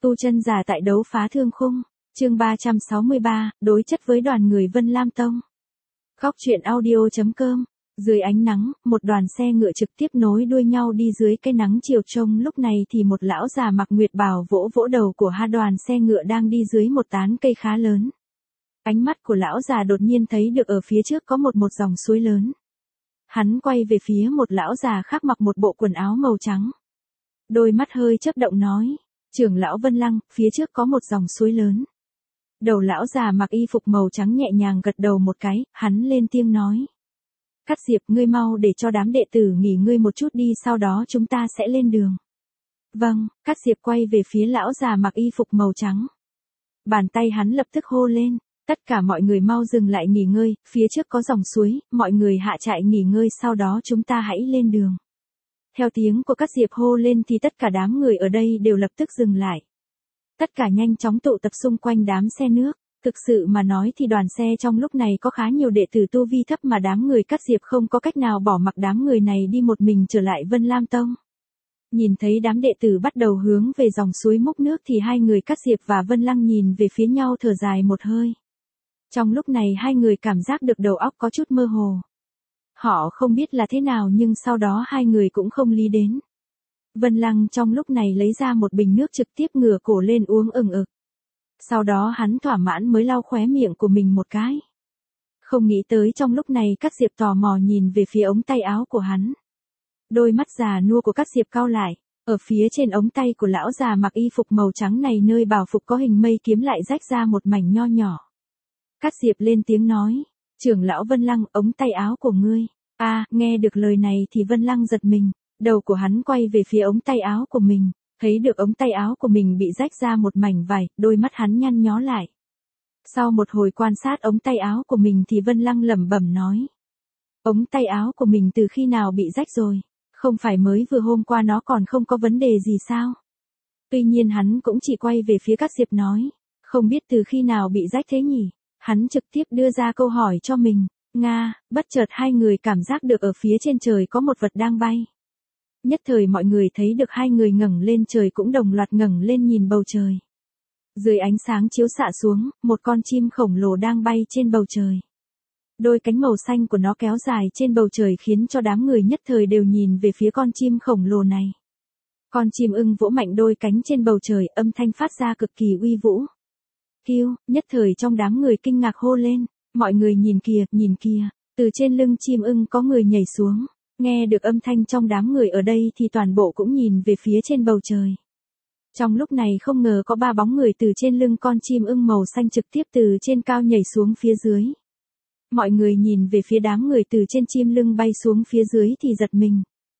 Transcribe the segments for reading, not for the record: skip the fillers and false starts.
Tu chân giả tại đấu phá thương khung, chương 363, đối chất với đoàn người Vân Lam Tông. Góc truyện audio.com. Dưới ánh nắng, một đoàn xe ngựa trực tiếp nối đuôi nhau đi dưới cái nắng chiều trông, lúc này thì một lão già mặc nguyệt bào vỗ vỗ đầu của hai đoàn xe ngựa đang đi dưới một tán cây khá lớn. Ánh mắt của lão già đột nhiên thấy được ở phía trước có một dòng suối lớn. Hắn quay về phía một lão già khác mặc một bộ quần áo màu trắng. Đôi mắt hơi chớp động nói, trưởng lão Vân Lăng, phía trước có một dòng suối lớn. Đầu lão già mặc y phục màu trắng nhẹ nhàng gật đầu một cái, hắn lên tiếng nói. Cát Diệp, ngươi mau để cho đám đệ tử nghỉ ngơi một chút đi, sau đó chúng ta sẽ lên đường. Vâng, Cát Diệp quay về phía lão già mặc y phục màu trắng. Bàn tay hắn lập tức hô lên, tất cả mọi người mau dừng lại nghỉ ngơi, phía trước có dòng suối, mọi người hạ trại nghỉ ngơi, sau đó chúng ta hãy lên đường. Theo tiếng của Cát Diệp hô lên thì tất cả đám người ở đây đều lập tức dừng lại. Tất cả nhanh chóng tụ tập xung quanh đám xe nước. Thực sự mà nói thì đoàn xe trong lúc này có khá nhiều đệ tử tu vi thấp mà đám người Cát Diệp không có cách nào bỏ mặc đám người này đi một mình trở lại Vân Lam Tông. Nhìn thấy đám đệ tử bắt đầu hướng về dòng suối múc nước thì hai người Cát Diệp và Vân Lăng nhìn về phía nhau thở dài một hơi. Trong lúc này hai người cảm giác được đầu óc có chút mơ hồ. Họ không biết là thế nào nhưng sau đó hai người cũng không lý đến. Vân Lăng trong lúc này lấy ra một bình nước trực tiếp ngửa cổ lên uống ừng ực. Sau đó hắn thỏa mãn mới lau khóe miệng của mình một cái. Không nghĩ tới trong lúc này Cát Diệp tò mò nhìn về phía ống tay áo của hắn. Đôi mắt già nua của Cát Diệp cau lại, ở phía trên ống tay của lão già mặc y phục màu trắng này nơi bảo phục có hình mây kiếm lại rách ra một mảnh nho nhỏ. Cát Diệp lên tiếng nói, trưởng lão Vân Lăng, ống tay áo của ngươi. Nghe được lời này thì Vân Lăng giật mình, đầu của hắn quay về phía ống tay áo của mình. Thấy được ống tay áo của mình bị rách ra một mảnh vải, đôi mắt hắn nhăn nhó lại. Sau một hồi quan sát ống tay áo của mình thì Vân Lăng lẩm bẩm nói. Ống tay áo của mình từ khi nào bị rách rồi? Không phải mới vừa hôm qua nó còn không có vấn đề gì sao? Tuy nhiên hắn cũng chỉ quay về phía Cát Diệp nói. Không biết từ khi nào bị rách thế nhỉ? Hắn trực tiếp đưa ra câu hỏi cho mình. Bất chợt hai người cảm giác được ở phía trên trời có một vật đang bay. Nhất thời mọi người thấy được hai người ngẩng lên trời cũng đồng loạt ngẩng lên nhìn bầu trời. Dưới ánh sáng chiếu xạ xuống, một con chim khổng lồ đang bay trên bầu trời. Đôi cánh màu xanh của nó kéo dài trên bầu trời khiến cho đám người nhất thời đều nhìn về phía con chim khổng lồ này. Con chim ưng vỗ mạnh đôi cánh trên bầu trời, âm thanh phát ra cực kỳ uy vũ. Kêu, nhất thời trong đám người kinh ngạc hô lên, mọi người nhìn kìa, từ trên lưng chim ưng có người nhảy xuống. Nghe được âm thanh trong đám người ở đây thì toàn bộ cũng nhìn về phía trên bầu trời. Trong lúc này không ngờ có ba bóng người từ trên lưng con chim ưng màu xanh trực tiếp từ trên cao nhảy xuống phía dưới. Mọi người nhìn về phía đám người từ trên chim lưng bay xuống phía dưới thì giật mình.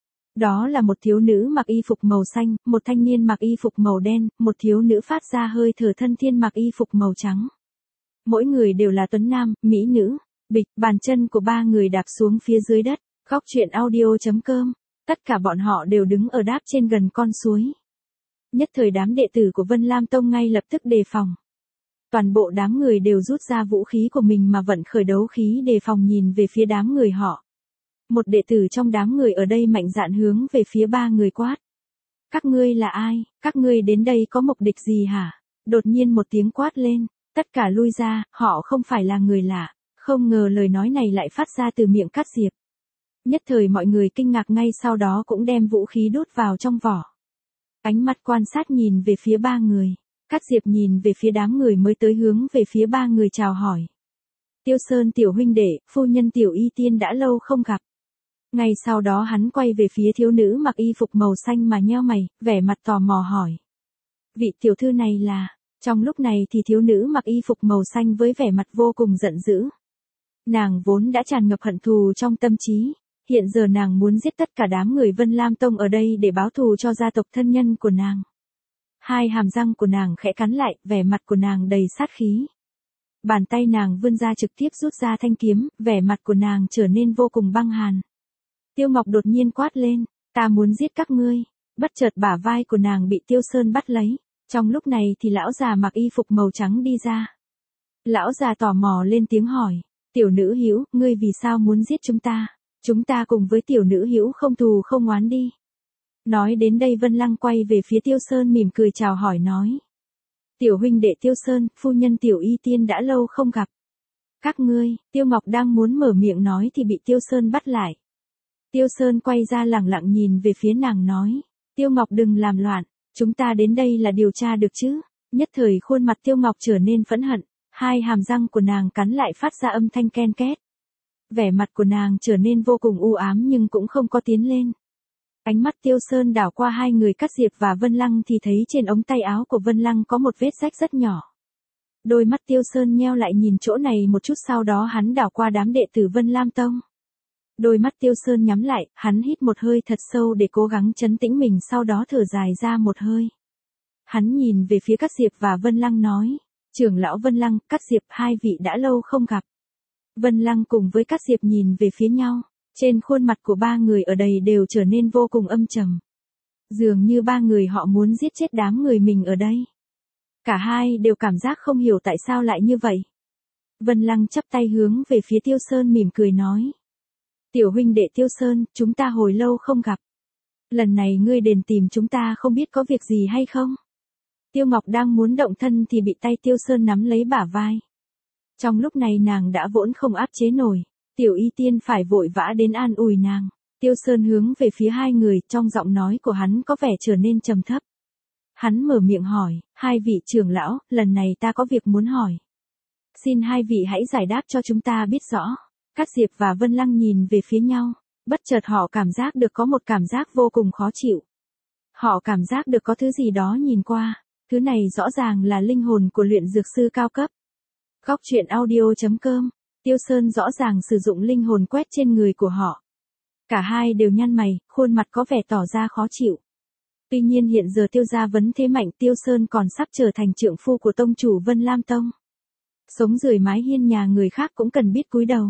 Đó là một thiếu nữ mặc y phục màu xanh, một thanh niên mặc y phục màu đen, một thiếu nữ phát ra hơi thở thân thiên mặc y phục màu trắng. Mỗi người đều là tuấn nam, mỹ nữ. Bịch, bàn chân của ba người đạp xuống phía dưới đất. Góc truyện audio.com. Tất cả bọn họ đều đứng ở đáp trên gần con suối. Nhất thời đám đệ tử của Vân Lam Tông ngay lập tức đề phòng. Toàn bộ đám người đều rút ra vũ khí của mình mà vận khởi đấu khí đề phòng nhìn về phía đám người họ. Một đệ tử trong đám người ở đây mạnh dạn hướng về phía ba người quát. Các ngươi là ai? Các ngươi đến đây có mục đích gì hả? Đột nhiên một tiếng quát lên. Tất cả lui ra, họ không phải là người lạ. Không ngờ lời nói này lại phát ra từ miệng Cát Diệp. Nhất thời mọi người kinh ngạc ngay sau đó cũng đem vũ khí đút vào trong vỏ. Ánh mắt quan sát nhìn về phía ba người. Cát Diệp nhìn về phía đám người mới tới hướng về phía ba người chào hỏi. Tiêu Sơn tiểu huynh đệ, phu nhân tiểu y tiên đã lâu không gặp. Ngay sau đó hắn quay về phía thiếu nữ mặc y phục màu xanh mà nheo mày, vẻ mặt tò mò hỏi. Vị tiểu thư này là... Trong lúc này thì thiếu nữ mặc y phục màu xanh với vẻ mặt vô cùng giận dữ. Nàng vốn đã tràn ngập hận thù trong tâm trí. Hiện giờ nàng muốn giết tất cả đám người Vân Lam Tông ở đây để báo thù cho gia tộc thân nhân của nàng. Hai hàm răng của nàng khẽ cắn lại, vẻ mặt của nàng đầy sát khí. Bàn tay nàng vươn ra trực tiếp rút ra thanh kiếm, vẻ mặt của nàng trở nên vô cùng băng hàn. Tiêu Ngọc đột nhiên quát lên, ta muốn giết các ngươi. Bất chợt bả vai của nàng bị Tiêu Sơn bắt lấy. Trong lúc này thì lão già mặc y phục màu trắng đi ra. Lão già tò mò lên tiếng hỏi, tiểu nữ hữu, ngươi vì sao muốn giết chúng ta? Chúng ta cùng với tiểu nữ hữu không thù không oán đi. Nói đến đây Vân Lăng quay về phía Tiêu Sơn mỉm cười chào hỏi nói. Tiểu huynh đệ Tiêu Sơn, phu nhân Tiểu Y Tiên đã lâu không gặp. Các ngươi, Tiêu Ngọc đang muốn mở miệng nói thì bị Tiêu Sơn bắt lại. Tiêu Sơn quay ra lẳng lặng nhìn về phía nàng nói. Tiêu Ngọc đừng làm loạn, chúng ta đến đây là điều tra được chứ. Nhất thời khuôn mặt Tiêu Ngọc trở nên phẫn hận, hai hàm răng của nàng cắn lại phát ra âm thanh ken két. Vẻ mặt của nàng trở nên vô cùng u ám nhưng cũng không có tiến lên. Ánh mắt Tiêu Sơn đảo qua hai người Cát Diệp và Vân Lăng thì thấy trên ống tay áo của Vân Lăng có một vết rách rất nhỏ. Đôi mắt Tiêu Sơn nheo lại nhìn chỗ này một chút, sau đó hắn đảo qua đám đệ tử Vân Lam Tông. Đôi mắt Tiêu Sơn nhắm lại, hắn hít một hơi thật sâu để cố gắng trấn tĩnh mình, sau đó thở dài ra một hơi. Hắn nhìn về phía Cát Diệp và Vân Lăng nói, trưởng lão Vân Lăng, Cát Diệp, hai vị đã lâu không gặp. Vân Lăng cùng với Cát Diệp nhìn về phía nhau, trên khuôn mặt của ba người ở đây đều trở nên vô cùng âm trầm. Dường như ba người họ muốn giết chết đám người mình ở đây. Cả hai đều cảm giác không hiểu tại sao lại như vậy. Vân Lăng chắp tay hướng về phía Tiêu Sơn mỉm cười nói. Tiểu huynh đệ Tiêu Sơn, chúng ta hồi lâu không gặp. Lần này ngươi đến tìm chúng ta không biết có việc gì hay không? Tiêu Ngọc đang muốn động thân thì bị tay Tiêu Sơn nắm lấy bả vai. Trong lúc này nàng đã vỗn không áp chế nổi. Tiểu Y Tiên phải vội vã đến an ủi nàng. Tiêu Sơn hướng về phía hai người, trong giọng nói của hắn có vẻ trở nên trầm thấp. Hắn mở miệng hỏi, hai vị trưởng lão, lần này ta có việc muốn hỏi. Xin hai vị hãy giải đáp cho chúng ta biết rõ. Cát Diệp và Vân Lăng nhìn về phía nhau, bất chợt họ cảm giác được có một cảm giác vô cùng khó chịu. Họ cảm giác được có thứ gì đó nhìn qua, thứ này rõ ràng là linh hồn của luyện dược sư cao cấp. Góc truyện audio.com, Tiêu Sơn rõ ràng sử dụng linh hồn quét trên người của họ. Cả hai đều nhăn mày, khuôn mặt có vẻ tỏ ra khó chịu. Tuy nhiên hiện giờ Tiêu gia vấn thế mạnh, Tiêu Sơn còn sắp trở thành trượng phu của tông chủ Vân Lam Tông. Sống dưới mái hiên nhà người khác cũng cần biết cúi đầu.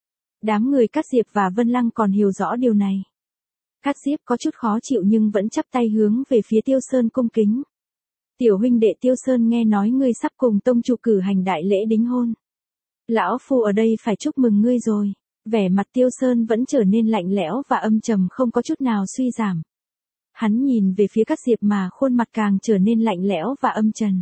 Đám người Cát Diệp và Vân Lăng còn hiểu rõ điều này. Cát Diệp có chút khó chịu nhưng vẫn chắp tay hướng về phía Tiêu Sơn cung kính. Tiểu huynh đệ Tiêu Sơn, nghe nói ngươi sắp cùng tông chủ cử hành đại lễ đính hôn. Lão phu ở đây phải chúc mừng ngươi rồi. Vẻ mặt Tiêu Sơn vẫn trở nên lạnh lẽo và âm trầm, không có chút nào suy giảm. Hắn nhìn về phía Cát Diệp mà khuôn mặt càng trở nên lạnh lẽo và âm trầm.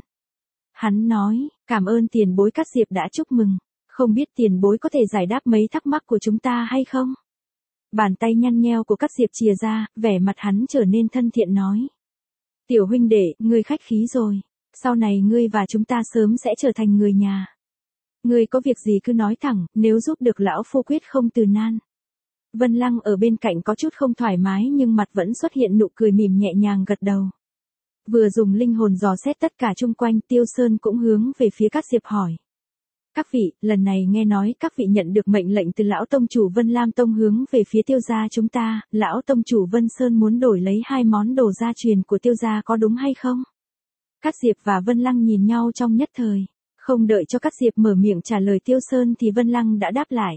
Hắn nói, cảm ơn tiền bối. Cát Diệp đã chúc mừng. Không biết tiền bối có thể giải đáp mấy thắc mắc của chúng ta hay không? Bàn tay nhăn nheo của Cát Diệp chìa ra, vẻ mặt hắn trở nên thân thiện nói. Tiểu huynh đệ, ngươi khách khí rồi. Sau này ngươi và chúng ta sớm sẽ trở thành người nhà. Ngươi có việc gì cứ nói thẳng, nếu giúp được lão phu quyết không từ nan. Vân Lăng ở bên cạnh có chút không thoải mái nhưng mặt vẫn xuất hiện nụ cười mỉm nhẹ nhàng gật đầu. Vừa dùng linh hồn dò xét tất cả chung quanh, Tiêu Sơn cũng hướng về phía Cát Diệp hỏi. Các vị, lần này nghe nói các vị nhận được mệnh lệnh từ lão tông chủ Vân Lam Tông hướng về phía Tiêu gia chúng ta, lão tông chủ Vân Sơn muốn đổi lấy 2 món đồ gia truyền của Tiêu gia, có đúng hay không? Cát Diệp và Vân Lăng nhìn nhau trong nhất thời. Không đợi cho Cát Diệp mở miệng trả lời Tiêu Sơn thì Vân Lăng đã đáp lại.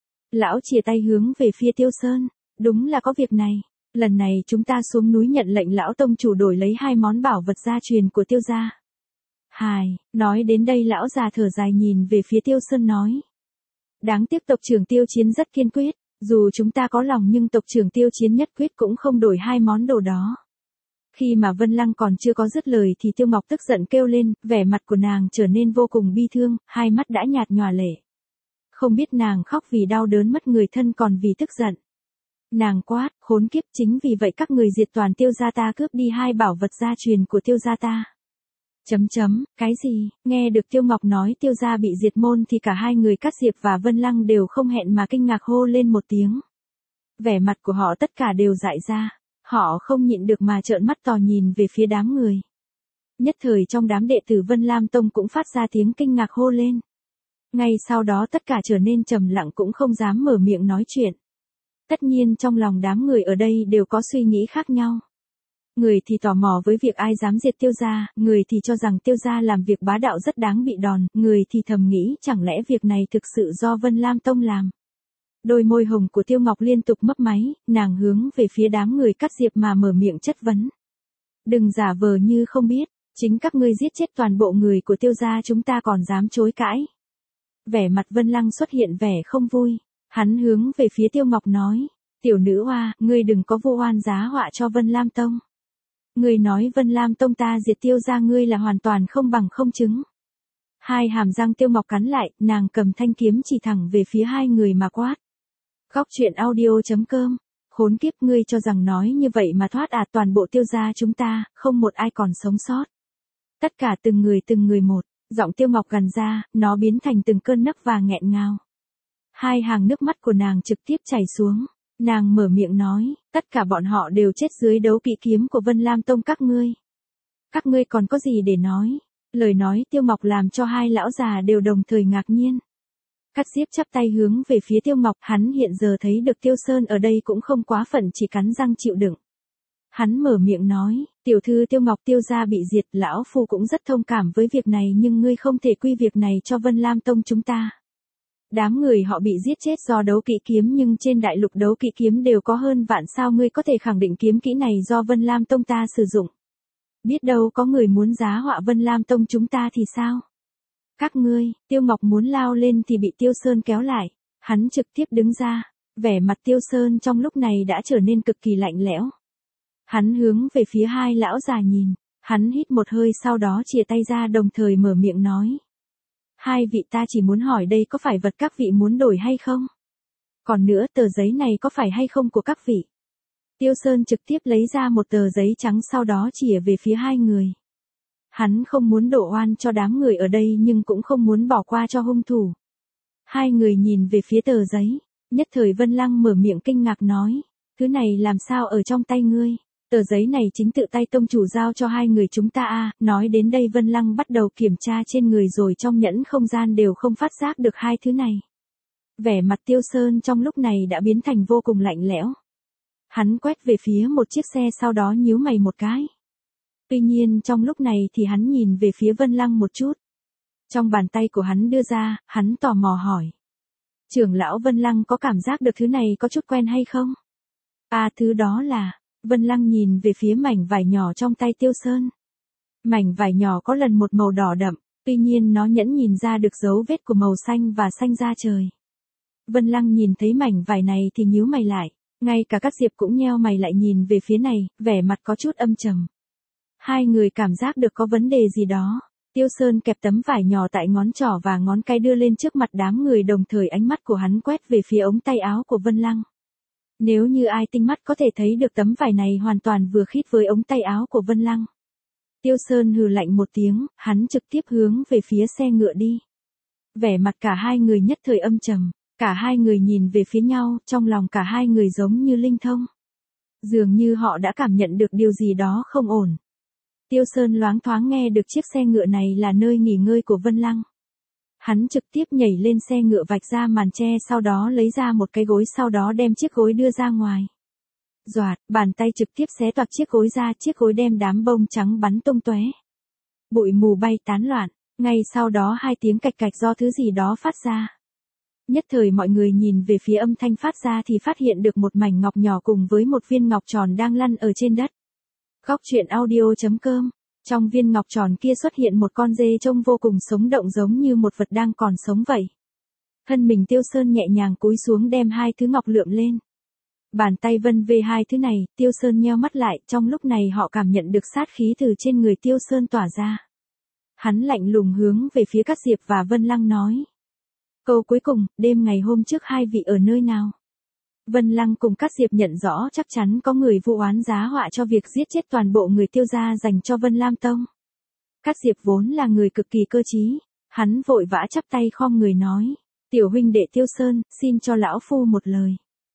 Lão chìa tay hướng về phía Tiêu Sơn, đúng là có việc này. Lần này chúng ta xuống núi nhận lệnh lão tông chủ đổi lấy 2 món bảo vật gia truyền của Tiêu gia. Nói đến đây lão già thở dài nhìn về phía Tiêu Sơn nói. Đáng tiếc tộc trưởng Tiêu Chiến rất kiên quyết, dù chúng ta có lòng nhưng tộc trưởng Tiêu Chiến nhất quyết cũng không đổi 2 món đồ đó. Khi mà Vân Lăng còn chưa có dứt lời thì Tiêu Ngọc tức giận kêu lên, vẻ mặt của nàng trở nên vô cùng bi thương, hai mắt đã nhạt nhòa lệ. Không biết nàng khóc vì đau đớn mất người thân còn vì tức giận. Nàng quát, khốn kiếp, chính vì vậy các người diệt toàn Tiêu gia ta, cướp đi 2 bảo vật gia truyền của Tiêu gia ta. Cái gì? Nghe được Tiêu Ngọc nói Tiêu gia bị diệt môn thì cả hai người Cát Diệp và Vân Lăng đều không hẹn mà kinh ngạc hô lên một tiếng. Vẻ mặt của họ tất cả đều dại ra, họ không nhịn được mà trợn mắt to nhìn về phía đám người. Nhất thời trong đám đệ tử Vân Lam Tông cũng phát ra tiếng kinh ngạc hô lên. Ngay sau đó tất cả trở nên trầm lặng, cũng không dám mở miệng nói chuyện. Tất nhiên trong lòng đám người ở đây đều có suy nghĩ khác nhau. Người thì tò mò với việc ai dám diệt Tiêu gia, người thì cho rằng Tiêu gia làm việc bá đạo rất đáng bị đòn, người thì thầm nghĩ chẳng lẽ việc này thực sự do Vân Lam Tông làm. Đôi môi hồng của Tiêu Ngọc liên tục mấp máy, nàng hướng về phía đám người Cát Diệp mà mở miệng chất vấn. Đừng giả vờ như không biết, chính các ngươi giết chết toàn bộ người của Tiêu gia chúng ta còn dám chối cãi. Vẻ mặt Vân Lăng xuất hiện vẻ không vui, hắn hướng về phía Tiêu Ngọc nói, tiểu nữ oa, ngươi đừng có vu oan giá họa cho Vân Lam Tông. Ngươi nói Vân Lam Tông ta diệt Tiêu gia ngươi là hoàn toàn không bằng không chứng. Hai hàm răng Tiêu Ngọc cắn lại, nàng cầm thanh kiếm chỉ thẳng về phía hai người mà quát. Góc truyện audio.com. Khốn kiếp, ngươi cho rằng nói như vậy mà thoát toàn bộ Tiêu gia chúng ta, không một ai còn sống sót. Tất cả từng người một, giọng Tiêu Ngọc gằn ra, nó biến thành từng cơn nấc và nghẹn ngào. Hai hàng nước mắt của nàng trực tiếp chảy xuống. Nàng mở miệng nói, tất cả bọn họ đều chết dưới đấu kỵ kiếm của Vân Lam Tông các ngươi. Các ngươi còn có gì để nói? Lời nói Tiêu Ngọc làm cho hai lão già đều đồng thời ngạc nhiên. Cát Diếp chắp tay hướng về phía Tiêu Ngọc, hắn hiện giờ thấy được Tiêu Sơn ở đây cũng không quá phận, chỉ cắn răng chịu đựng. Hắn mở miệng nói, tiểu thư Tiêu Ngọc, Tiêu gia bị diệt, lão phu cũng rất thông cảm với việc này, nhưng ngươi không thể quy việc này cho Vân Lam Tông chúng ta. Đám người họ bị giết chết do đấu kỵ kiếm, nhưng trên đại lục đấu kỵ kiếm đều có hơn vạn, sao ngươi có thể khẳng định kiếm kỹ này do Vân Lam Tông ta sử dụng? Biết đâu có người muốn giá họa Vân Lam Tông chúng ta thì sao? Các ngươi, Tiêu Ngọc muốn lao lên thì bị Tiêu Sơn kéo lại. Hắn trực tiếp đứng ra. Vẻ mặt Tiêu Sơn trong lúc này đã trở nên cực kỳ lạnh lẽo. Hắn hướng về phía hai lão già nhìn. Hắn hít một hơi, sau đó chìa tay ra, đồng thời mở miệng nói. Hai vị, ta chỉ muốn hỏi đây có phải vật các vị muốn đổi hay không? Còn nữa, tờ giấy này có phải hay không của các vị? Tiêu Sơn trực tiếp lấy ra một tờ giấy trắng, sau đó chìa về phía hai người. Hắn không muốn đổ oan cho đám người ở đây, nhưng cũng không muốn bỏ qua cho hung thủ. Hai người nhìn về phía tờ giấy. Nhất thời Vân Lăng mở miệng kinh ngạc nói. Thứ này làm sao ở trong tay ngươi? Tờ giấy này chính tự tay tông chủ giao cho hai người chúng ta à? Nói đến đây Vân Lăng bắt đầu kiểm tra trên người, rồi trong nhẫn không gian đều không phát giác được hai thứ này. Vẻ mặt Tiêu Sơn trong lúc này đã biến thành vô cùng lạnh lẽo. Hắn quét về phía một chiếc xe, sau đó nhíu mày một cái. Tuy nhiên trong lúc này thì hắn nhìn về phía Vân Lăng một chút. Trong bàn tay của hắn đưa ra, hắn tò mò hỏi. Trưởng lão Vân Lăng có cảm giác được thứ này có chút quen hay không? Thứ đó là... Vân Lăng nhìn về phía mảnh vải nhỏ trong tay Tiêu Sơn. Mảnh vải nhỏ có lần một màu đỏ đậm, tuy nhiên nó nhẫn nhìn ra được dấu vết của màu xanh và xanh da trời. Vân Lăng nhìn thấy mảnh vải này thì nhíu mày lại, ngay cả Cát Diệp cũng nheo mày lại nhìn về phía này, vẻ mặt có chút âm trầm. Hai người cảm giác được có vấn đề gì đó. Tiêu Sơn kẹp tấm vải nhỏ tại ngón trỏ và ngón cái đưa lên trước mặt đám người, đồng thời ánh mắt của hắn quét về phía ống tay áo của Vân Lăng. Nếu như ai tinh mắt có thể thấy được tấm vải này hoàn toàn vừa khít với ống tay áo của Vân Lăng. Tiêu Sơn hừ lạnh một tiếng, hắn trực tiếp hướng về phía xe ngựa đi. Vẻ mặt cả hai người nhất thời âm trầm, cả hai người nhìn về phía nhau, trong lòng cả hai người giống như linh thông. Dường như họ đã cảm nhận được điều gì đó không ổn. Tiêu Sơn loáng thoáng nghe được chiếc xe ngựa này là nơi nghỉ ngơi của Vân Lăng. Hắn trực tiếp nhảy lên xe ngựa, vạch ra màn che, sau đó lấy ra một cái gối, sau đó đem chiếc gối đưa ra ngoài. Doạt, bàn tay trực tiếp xé toạc chiếc gối ra, chiếc gối đem đám bông trắng bắn tung tóe. Bụi mù bay tán loạn, ngay sau đó hai tiếng cạch cạch do thứ gì đó phát ra. Nhất thời mọi người nhìn về phía âm thanh phát ra thì phát hiện được một mảnh ngọc nhỏ cùng với một viên ngọc tròn đang lăn ở trên đất. Góc truyện audio.com. Trong viên ngọc tròn kia xuất hiện một con dê trông vô cùng sống động, giống như một vật đang còn sống vậy. Thân mình Tiêu Sơn nhẹ nhàng cúi xuống đem hai thứ ngọc lượm lên. Bàn tay vân về hai thứ này, Tiêu Sơn nheo mắt lại, trong lúc này họ cảm nhận được sát khí từ trên người Tiêu Sơn tỏa ra. Hắn lạnh lùng hướng về phía Cát Diệp và Vân Lăng nói. Câu cuối cùng, đêm ngày hôm trước hai vị ở nơi nào? Vân Lăng cùng Cát Diệp nhận rõ chắc chắn có người vu oán giá họa cho việc giết chết toàn bộ người Tiêu gia dành cho Vân Lam Tông. Cát Diệp vốn là người cực kỳ cơ trí, hắn vội vã chắp tay khom người nói, tiểu huynh đệ Tiêu Sơn, xin cho lão phu một lời.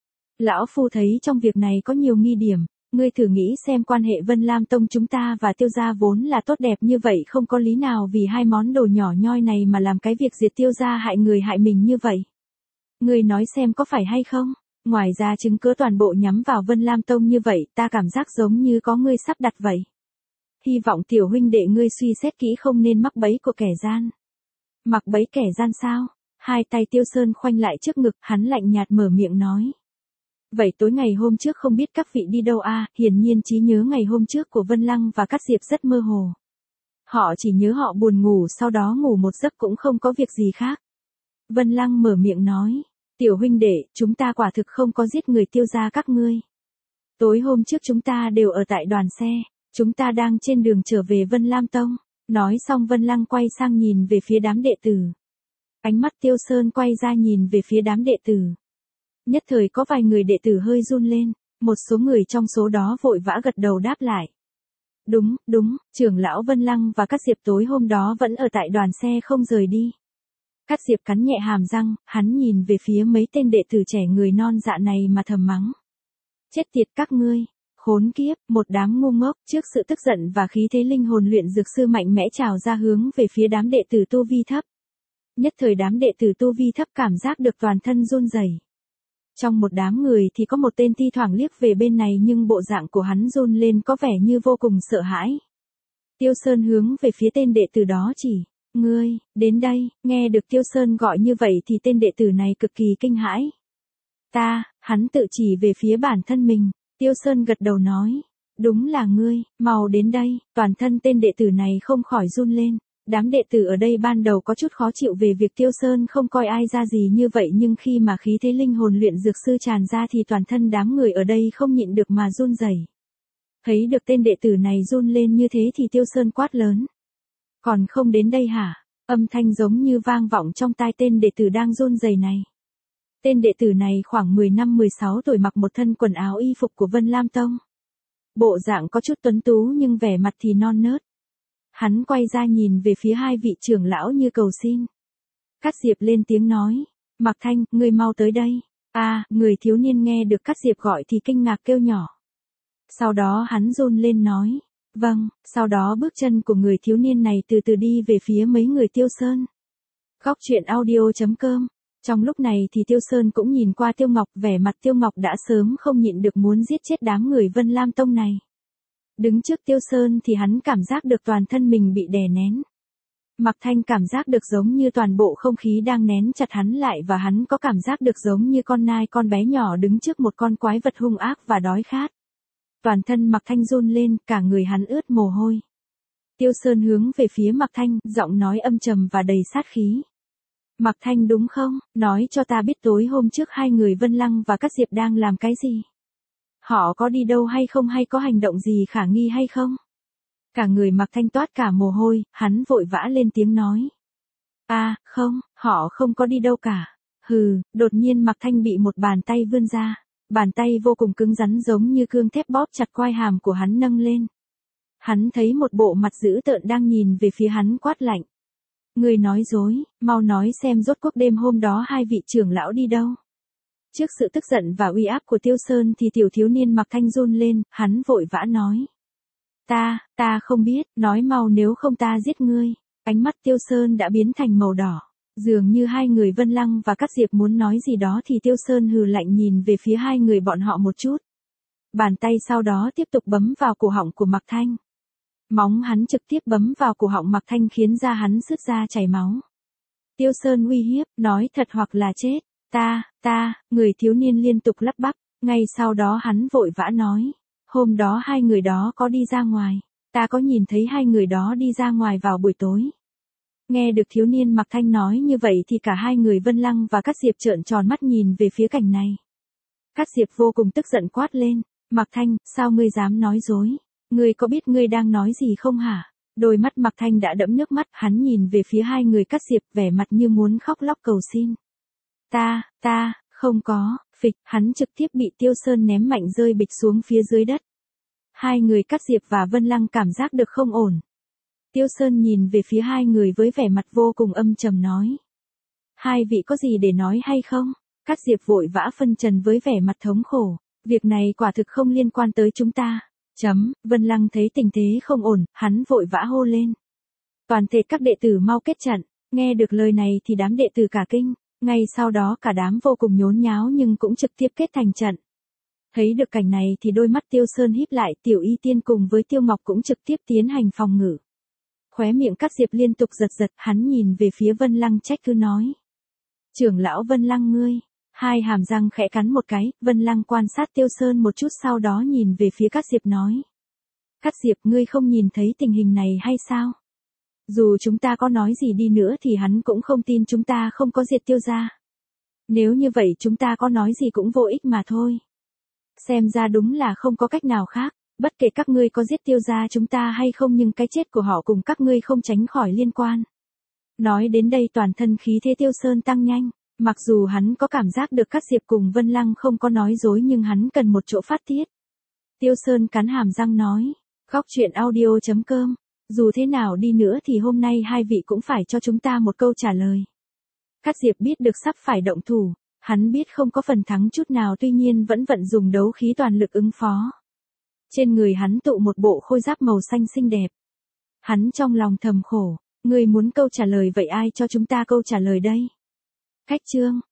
Lão phu thấy trong việc này có nhiều nghi điểm, ngươi thử nghĩ xem, quan hệ Vân Lam Tông chúng ta và Tiêu gia vốn là tốt đẹp như vậy, không có lý nào vì hai món đồ nhỏ nhoi này mà làm cái việc diệt Tiêu gia hại người hại mình như vậy. Ngươi nói xem có phải hay không? Ngoài ra chứng cứ toàn bộ nhắm vào Vân Lam Tông như vậy, ta cảm giác giống như có ngươi sắp đặt vậy. Hy vọng tiểu huynh đệ ngươi suy xét kỹ, không nên mắc bẫy của kẻ gian. Mặc bẫy kẻ gian sao? Hai tay Tiêu Sơn khoanh lại trước ngực, hắn lạnh nhạt mở miệng nói. Vậy tối ngày hôm trước không biết các vị đi đâu hiển nhiên trí nhớ ngày hôm trước của Vân Lăng và Cát Diệp rất mơ hồ. Họ chỉ nhớ họ buồn ngủ, sau đó ngủ một giấc cũng không có việc gì khác. Vân Lăng mở miệng nói. Tiểu huynh đệ, chúng ta quả thực không có giết người Tiêu gia các ngươi. Tối hôm trước chúng ta đều ở tại đoàn xe. Chúng ta đang trên đường trở về Vân Lam Tông. Nói xong Vân Lăng quay sang nhìn về phía đám đệ tử. Ánh mắt Tiêu Sơn quay ra nhìn về phía đám đệ tử. Nhất thời có vài người đệ tử hơi run lên, một số người trong số đó vội vã gật đầu đáp lại. Đúng, đúng, trưởng lão Vân Lăng và Cát Diệp tối hôm đó vẫn ở tại đoàn xe không rời đi. Cát Diệp cắn nhẹ hàm răng, hắn nhìn về phía mấy tên đệ tử trẻ người non dạ này mà thầm mắng. Chết tiệt các ngươi, khốn kiếp, một đám ngu ngốc. Trước sự tức giận và khí thế linh hồn luyện dược sư mạnh mẽ trào ra hướng về phía đám đệ tử tu vi thấp. Nhất thời đám đệ tử tu vi thấp cảm giác được toàn thân run rẩy. Trong một đám người thì có một tên thi thoảng liếc về bên này nhưng bộ dạng của hắn run lên có vẻ như vô cùng sợ hãi. Tiêu Sơn hướng về phía tên đệ tử đó chỉ, ngươi, đến đây. Nghe được Tiêu Sơn gọi như vậy thì tên đệ tử này cực kỳ kinh hãi. Hắn tự chỉ về phía bản thân mình. Tiêu Sơn gật đầu nói, đúng là ngươi, mau đến đây. Toàn thân tên đệ tử này không khỏi run lên. Đám đệ tử ở đây ban đầu có chút khó chịu về việc Tiêu Sơn không coi ai ra gì như vậy nhưng khi mà khí thế linh hồn luyện dược sư tràn ra thì toàn thân đám người ở đây không nhịn được mà run rẩy. Thấy được tên đệ tử này run lên như thế thì Tiêu Sơn quát lớn. Còn không đến đây hả? Âm thanh giống như vang vọng trong tai tên đệ tử đang run rẩy này. Tên đệ tử này khoảng 15-16 tuổi mặc một thân quần áo y phục của Vân Lam Tông. Bộ dạng có chút tuấn tú nhưng vẻ mặt thì non nớt. Hắn quay ra nhìn về phía hai vị trưởng lão như cầu xin. Cát Diệp lên tiếng nói, Mạc Thanh, ngươi mau tới đây. Người thiếu niên nghe được Cát Diệp gọi thì kinh ngạc kêu nhỏ. Sau đó hắn run lên nói, vâng, sau đó bước chân của người thiếu niên này từ từ đi về phía mấy người Tiêu Sơn. Góc truyện audio.com. Trong lúc này thì Tiêu Sơn cũng nhìn qua Tiêu Ngọc, vẻ mặt Tiêu Ngọc đã sớm không nhịn được muốn giết chết đám người Vân Lam Tông này. Đứng trước Tiêu Sơn thì hắn cảm giác được toàn thân mình bị đè nén. Mạc Thanh cảm giác được giống như toàn bộ không khí đang nén chặt hắn lại và hắn có cảm giác được giống như con nai con bé nhỏ đứng trước một con quái vật hung ác và đói khát. Toàn thân Mạc Thanh run lên, cả người hắn ướt mồ hôi. Tiêu Sơn hướng về phía Mạc Thanh, giọng nói âm trầm và đầy sát khí. Mạc Thanh đúng không? Nói cho ta biết tối hôm trước hai người Vân Lăng và Cát Diệp đang làm cái gì? Họ có đi đâu hay không hay có hành động gì khả nghi hay không? Cả người Mạc Thanh toát cả mồ hôi, hắn vội vã lên tiếng nói. Không, họ không có đi đâu cả. Đột nhiên Mạc Thanh bị một bàn tay vươn ra. Bàn tay vô cùng cứng rắn giống như cương thép bóp chặt quai hàm của hắn nâng lên. Hắn thấy một bộ mặt dữ tợn đang nhìn về phía hắn quát lạnh. Ngươi nói dối, mau nói xem rốt cuộc đêm hôm đó hai vị trưởng lão đi đâu. Trước sự tức giận và uy áp của Tiêu Sơn thì tiểu thiếu niên Mạc Thanh run lên, hắn vội vã nói. Ta không biết, nói mau nếu không ta giết ngươi. Ánh mắt Tiêu Sơn đã biến thành màu đỏ. Dường như hai người Vân Lăng và Cát Diệp muốn nói gì đó thì Tiêu Sơn hừ lạnh nhìn về phía hai người bọn họ một chút. Bàn tay sau đó tiếp tục bấm vào cổ họng của Mạc Thanh. Móng hắn trực tiếp bấm vào cổ họng Mạc Thanh khiến da hắn sứt ra chảy máu. Tiêu Sơn uy hiếp, nói thật hoặc là chết. Người thiếu niên liên tục lắp bắp, ngay sau đó hắn vội vã nói. Hôm đó hai người đó có đi ra ngoài, ta có nhìn thấy hai người đó đi ra ngoài vào buổi tối. Nghe được thiếu niên Mạc Thanh nói như vậy thì cả hai người Vân Lăng và Cát Diệp trợn tròn mắt nhìn về phía cảnh này. Cát Diệp vô cùng tức giận quát lên, Mạc Thanh, sao ngươi dám nói dối? Ngươi có biết ngươi đang nói gì không hả? Đôi mắt Mạc Thanh đã đẫm nước mắt, hắn nhìn về phía hai người Cát Diệp vẻ mặt như muốn khóc lóc cầu xin. Ta, không có, phịch, hắn trực tiếp bị Tiêu Sơn ném mạnh rơi bịch xuống phía dưới đất. Hai người Cát Diệp và Vân Lăng cảm giác được không ổn. Tiêu Sơn nhìn về phía hai người với vẻ mặt vô cùng âm trầm nói. Hai vị có gì để nói hay không? Cát Diệp vội vã phân trần với vẻ mặt thống khổ. Việc này quả thực không liên quan tới chúng ta. Vân Lăng thấy tình thế không ổn, hắn vội vã hô lên. Toàn thể các đệ tử mau kết trận. Nghe được lời này thì đám đệ tử cả kinh. Ngay sau đó cả đám vô cùng nhốn nháo nhưng cũng trực tiếp kết thành trận. Thấy được cảnh này thì đôi mắt Tiêu Sơn híp lại, Tiểu Y Tiên cùng với Tiêu Ngọc cũng trực tiếp tiến hành phòng ngự. Khóe miệng Cát Diệp liên tục giật, hắn nhìn về phía Vân Lăng trách cứ nói. Trưởng lão Vân Lăng ngươi, hai hàm răng khẽ cắn một cái, Vân Lăng quan sát Tiêu Sơn một chút sau đó nhìn về phía Cát Diệp nói. Cát Diệp ngươi không nhìn thấy tình hình này hay sao? Dù chúng ta có nói gì đi nữa thì hắn cũng không tin chúng ta không có diệt Tiêu gia. Nếu như vậy chúng ta có nói gì cũng vô ích mà thôi. Xem ra đúng là không có cách nào khác. Bất kể các ngươi có giết Tiêu gia chúng ta hay không nhưng cái chết của họ cùng các ngươi không tránh khỏi liên quan. Nói đến đây toàn thân khí thế Tiêu Sơn tăng nhanh, mặc dù hắn có cảm giác được Cát Diệp cùng Vân Lăng không có nói dối nhưng hắn cần một chỗ phát tiết. Tiêu Sơn cắn hàm răng nói, Khóc Chuyện Audio.com, dù thế nào đi nữa thì hôm nay hai vị cũng phải cho chúng ta một câu trả lời. Cát Diệp biết được sắp phải động thủ, hắn biết không có phần thắng chút nào tuy nhiên vẫn vận dùng đấu khí toàn lực ứng phó. Trên người hắn tụ một bộ khôi giáp màu xanh xinh đẹp. Hắn trong lòng thầm khổ, ngươi muốn câu trả lời vậy ai cho chúng ta câu trả lời đây? Khách chương,